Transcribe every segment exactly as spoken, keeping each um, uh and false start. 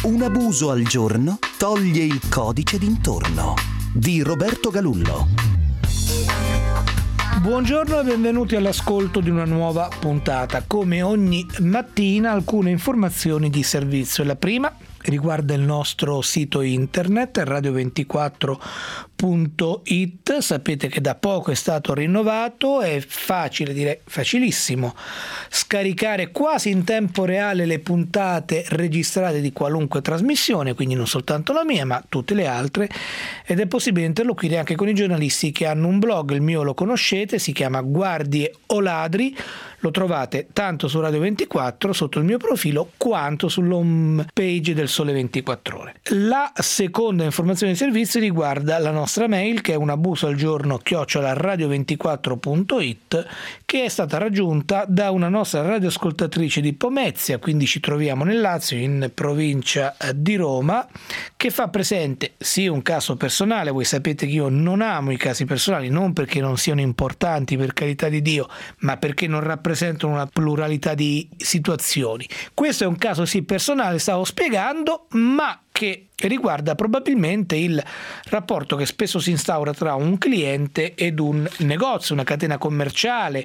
Un abuso al giorno toglie il codice d'intorno di Roberto Galullo. Buongiorno e benvenuti all'ascolto di una nuova puntata. Come ogni mattina alcune informazioni di servizio. La prima riguarda il nostro sito internet radio ventiquattro punto it. Sapete che da poco è stato rinnovato, è facile, direi facilissimo, scaricare quasi in tempo reale le puntate registrate di qualunque trasmissione, quindi non soltanto la mia ma tutte le altre, ed è possibile interloquire anche con i giornalisti che hanno un blog. Il mio lo conoscete, si chiama Guardie o Ladri, lo trovate tanto su Radio ventiquattro sotto il mio profilo quanto sull'home page del Sole ventiquattro Ore. La seconda informazione di servizio riguarda la nostra mail, che è un abuso al giorno chiocciola radio ventiquattro punto it, che è stata raggiunta da una nostra radioascoltatrice di Pomezia, quindi ci troviamo nel Lazio, in provincia di Roma, che fa presente sì un caso personale. Voi sapete che io non amo i casi personali, non perché non siano importanti, per carità di Dio, ma perché non rappresentano una pluralità di situazioni. Questo è un caso sì personale, stavo spiegando, ma che riguarda probabilmente il rapporto che spesso si instaura tra un cliente ed un negozio, una catena commerciale,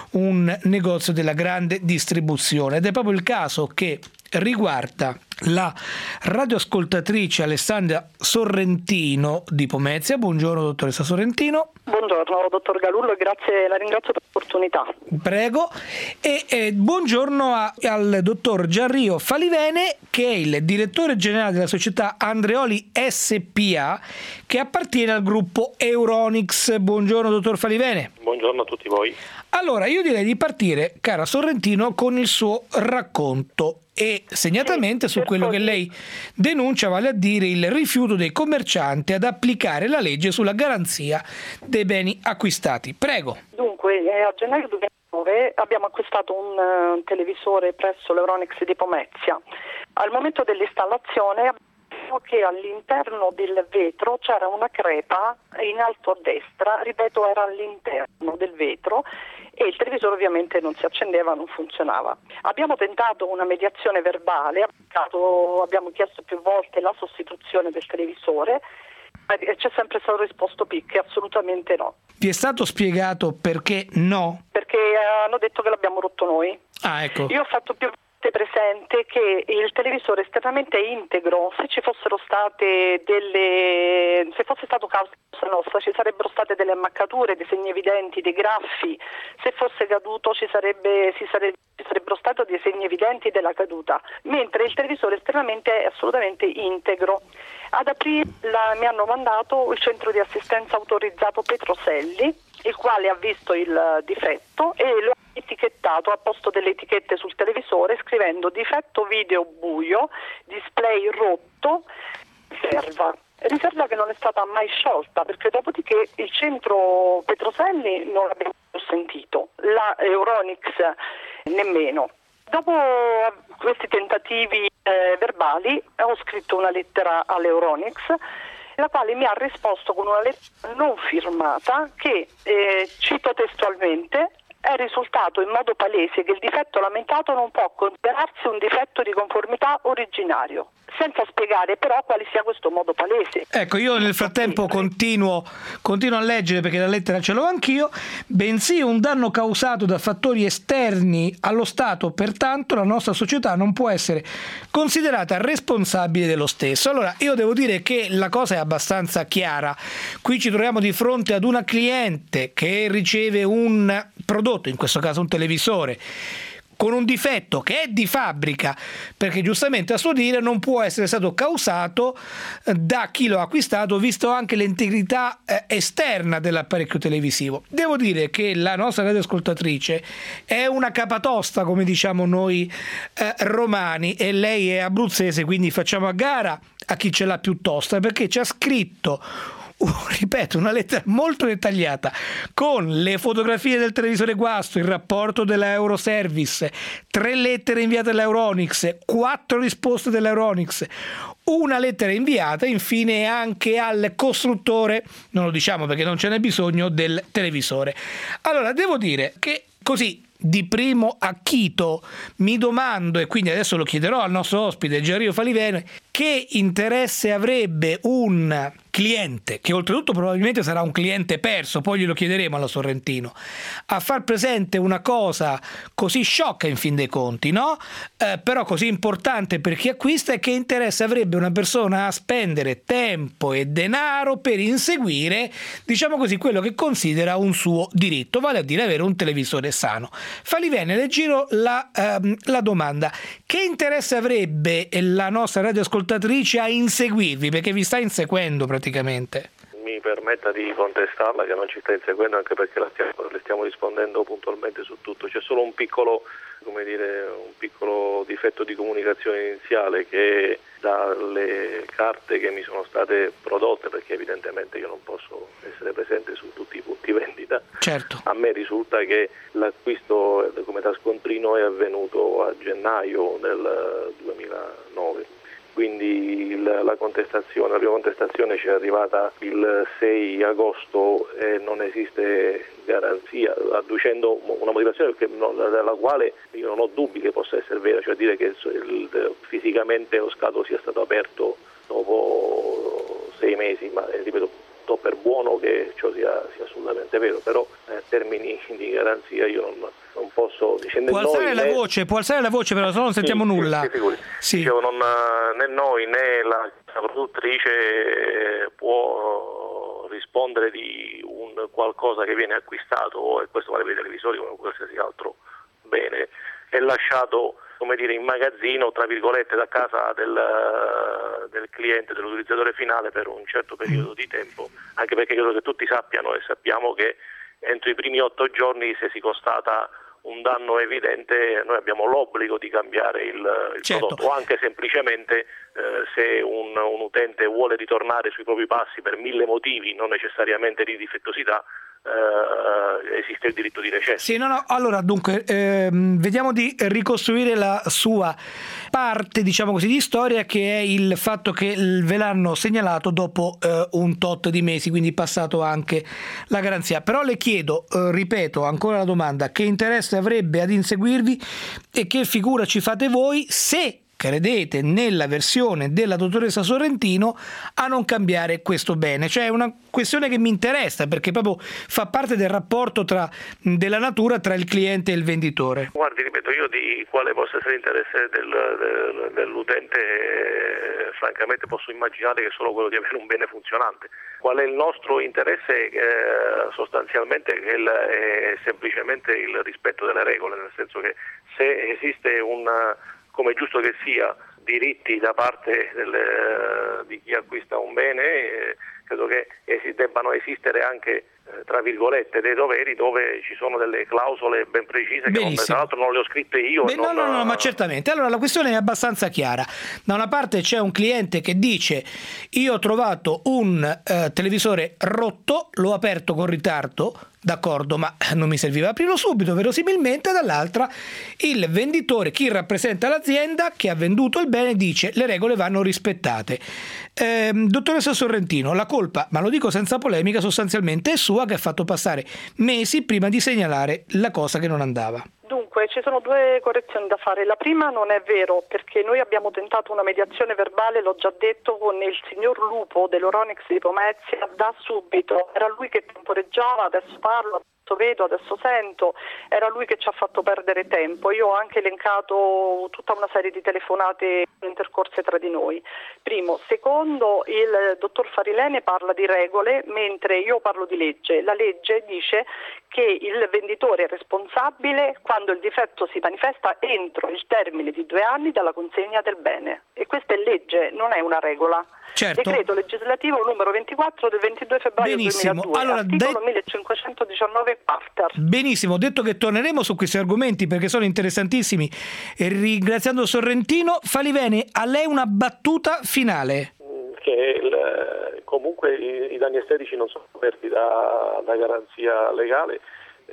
un negozio della grande distribuzione, ed è proprio il caso che riguarda la radioascoltatrice Alessandra Sorrentino di Pomezia. Buongiorno dottoressa Sorrentino. Buongiorno dottor Galullo, grazie, la ringrazio per l'opportunità. Prego. E eh, buongiorno a, al dottor Gianrio Falivene, che è il direttore generale della società Andreoli S P A, che appartiene al gruppo Euronics. Buongiorno dottor Falivene. Buongiorno a tutti voi. Allora, io direi di partire, cara Sorrentino, con il suo racconto e segnatamente su quello che lei denuncia, vale a dire il rifiuto dei commercianti ad applicare la legge sulla garanzia dei beni acquistati. Prego. Dunque, a gennaio duemilanove abbiamo acquistato un uh, televisore presso l'Euronics di Pomezia. Al momento dell'installazione che all'interno del vetro c'era una crepa in alto a destra, ripeto era all'interno del vetro, e il televisore ovviamente non si accendeva, non funzionava. Abbiamo tentato una mediazione verbale, abbiamo chiesto più volte la sostituzione del televisore e c'è sempre stato risposto picche, assolutamente no. Vi è stato spiegato perché no? Perché hanno detto che l'abbiamo rotto noi. Ah, ecco. Io ho fatto più presente che il televisore esternamente è integro. Se ci fossero state delle se fosse stato causa nostra ci sarebbero state delle ammaccature, dei segni evidenti, dei graffi. Se fosse caduto ci sarebbe si sarebbe ci sarebbero stati dei segni evidenti della caduta, mentre il televisore esternamente è assolutamente integro. Ad aprile la, mi hanno mandato il centro di assistenza autorizzato Petroselli, il quale ha visto il difetto e lo ha etichettato, ha posto delle etichette sul televisore scrivendo difetto video buio, display rotto, riserva. Riserva che non è stata mai sciolta, perché dopodiché il centro Petroselli non l'abbiamo sentito, la Euronics nemmeno. Dopo questi tentativi eh, verbali ho scritto una lettera all'Euronics, la quale mi ha risposto con una lettera non firmata che, eh, cito testualmente, è risultato in modo palese che il difetto lamentato non può considerarsi un difetto di conformità originario, senza spiegare però quale sia questo modo palese. Ecco, io nel frattempo continuo, continuo a leggere, perché la lettera ce l'ho anch'io. Bensì un danno causato da fattori esterni allo Stato, pertanto la nostra società non può essere considerata responsabile dello stesso. Allora, io devo dire che la cosa è abbastanza chiara. Qui ci troviamo di fronte ad una cliente che riceve un prodotto, in questo caso un televisore, con un difetto che è di fabbrica, perché giustamente a suo dire non può essere stato causato da chi lo ha acquistato, visto anche l'integrità eh, esterna dell'apparecchio televisivo. Devo dire che la nostra radioascoltatrice è una capatosta, come diciamo noi eh, romani, e lei è abruzzese, quindi facciamo a gara a chi ce l'ha più tosta, perché ci ha scritto Uh, ripeto, una lettera molto dettagliata con le fotografie del televisore guasto, il rapporto della Euroservice, tre lettere inviate all'Euronics, quattro risposte dell'Euronics, una lettera inviata infine anche al costruttore, non lo diciamo perché non ce n'è bisogno, del televisore. Allora, devo dire che così di primo acchito. Mi domando, e quindi adesso lo chiederò al nostro ospite Gianrio Falivene, che interesse avrebbe un cliente, che oltretutto probabilmente sarà un cliente perso, poi glielo chiederemo alla Sorrentino, a far presente una cosa così sciocca in fin dei conti, no? Eh, però così importante per chi acquista, e che interesse avrebbe una persona a spendere tempo e denaro per inseguire, diciamo così, quello che considera un suo diritto, vale a dire avere un televisore sano. Falivene, le giro la, ehm, la domanda: che interesse avrebbe la nostra radioascoltatrice a inseguirvi, perché vi sta inseguendo praticamente? Mi permetta di contestarla, che non ci sta inseguendo, anche perché la stiamo, le stiamo rispondendo puntualmente su tutto. C'è solo un piccolo, come dire, un piccolo difetto di comunicazione iniziale, che dalle carte che mi sono state prodotte, perché evidentemente io non posso essere presente su tutti i punti vendita, certo. A me risulta che l'acquisto come da scontrino è avvenuto a gennaio del duemilanove. Quindi la, la contestazione, la prima contestazione ci è arrivata il sei agosto e non esiste garanzia, adducendo una motivazione che non, della quale io non ho dubbi che possa essere vera, cioè dire che il, il, fisicamente lo scatolo sia stato aperto dopo sei mesi, ma eh, ripeto, do per buono che ciò sia, sia assolutamente vero, però in eh, termini di garanzia io non, non posso dicendo può alzare noi, la né... voce, può alzare la voce, però se no non sentiamo sì, nulla. Sì, sì, sì. Dicevo, non, né noi né la, la produttrice può rispondere di un qualcosa che viene acquistato, e questo vale per i televisori come qualsiasi altro bene, è lasciato, come dire, in magazzino, tra virgolette, da casa del, del cliente, dell'utilizzatore finale per un certo periodo di tempo, anche perché credo che tutti sappiano e sappiamo che entro i primi otto giorni, se si constata un danno evidente, noi abbiamo l'obbligo di cambiare il, il certo. prodotto, o anche semplicemente eh, se un, un utente vuole ritornare sui propri passi per mille motivi, non necessariamente di difettosità, Uh, esiste il diritto di recesso. Sì, no, no. Allora, dunque, ehm, vediamo di ricostruire la sua parte, diciamo così, di storia, che è il fatto che ve l'hanno segnalato dopo eh, un tot di mesi, quindi passato anche la garanzia. Però le chiedo, eh, ripeto ancora la domanda: che interesse avrebbe ad inseguirvi e che figura ci fate voi se credete nella versione della dottoressa Sorrentino a non cambiare questo bene? Cioè è una questione che mi interessa, perché proprio fa parte del rapporto tra, della natura tra il cliente e il venditore. Guardi, ripeto, io di quale possa essere l'interesse del, del, dell'utente eh, francamente posso immaginare che è solo quello di avere un bene funzionante. Qual è il nostro interesse? Eh, sostanzialmente è, il, è semplicemente il rispetto delle regole, nel senso che se esiste un, come è giusto che sia, diritti da parte del, di chi acquista un bene, eh, credo che esi, debbano esistere anche eh, tra virgolette dei doveri, dove ci sono delle clausole ben precise. Benissimo. Che non, tra l'altro non le ho scritte io. Beh, non... no, no, no, ma certamente. Allora la questione è abbastanza chiara. Da una parte c'è un cliente che dice: io ho trovato un eh, televisore rotto, l'ho aperto con ritardo, d'accordo, ma non mi serviva aprirlo subito, verosimilmente. Dall'altra il venditore, chi rappresenta l'azienda che ha venduto il bene, dice: le regole vanno rispettate. Eh, dottoressa Sorrentino, la colpa, ma lo dico senza polemica, sostanzialmente è sua, che ha fatto passare mesi prima di segnalare la cosa che non andava. Dunque, ci sono due correzioni da fare. La prima non è vero, perché noi abbiamo tentato una mediazione verbale, l'ho già detto, con il signor Lupo dell'Euronix di Pomezia da subito. Era lui che temporeggiava, adesso parlo, adesso vedo, adesso sento, era lui che ci ha fatto perdere tempo. Io ho anche elencato tutta una serie di telefonate intercorse tra di noi. Primo. Secondo, il dottor Falivene parla di regole, mentre io parlo di legge. La legge dice che il venditore è responsabile quando il difetto si manifesta entro il termine di due anni dalla consegna del bene. E questa è legge, non è una regola. Certo. Decreto legislativo numero ventiquattro del ventidue febbraio Benissimo. duemiladue, allora, articolo de... millecinquecentodiciannove quarter. Benissimo, detto che torneremo su questi argomenti perché sono interessantissimi, e ringraziando Sorrentino, Falivene, a lei una battuta finale. Che il, comunque i, i danni estetici non sono coperti da, da garanzia legale,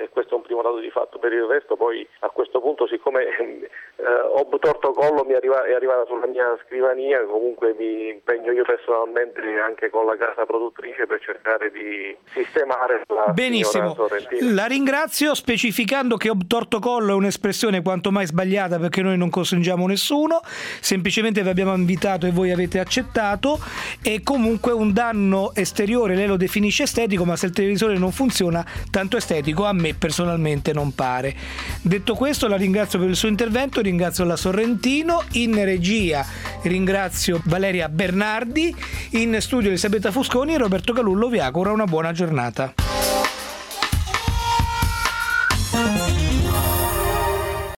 e questo è un primo dato di fatto. Per il resto poi a questo punto, siccome eh, Ob Tortocollo mi arriva, è arrivata sulla mia scrivania, comunque mi impegno io personalmente anche con la casa produttrice per cercare di sistemare la Benissimo, la ringrazio, specificando che Ob Tortocollo è un'espressione quanto mai sbagliata, perché noi non costringiamo nessuno, semplicemente vi abbiamo invitato e voi avete accettato. E comunque un danno esteriore lei lo definisce estetico, ma se il televisore non funziona, tanto estetico a me personalmente non pare. Detto questo, la ringrazio per il suo intervento, ringrazio la Sorrentino, in regia ringrazio Valeria Bernardi, in studio Elisabetta Fusconi e Roberto Galullo vi augura una buona giornata.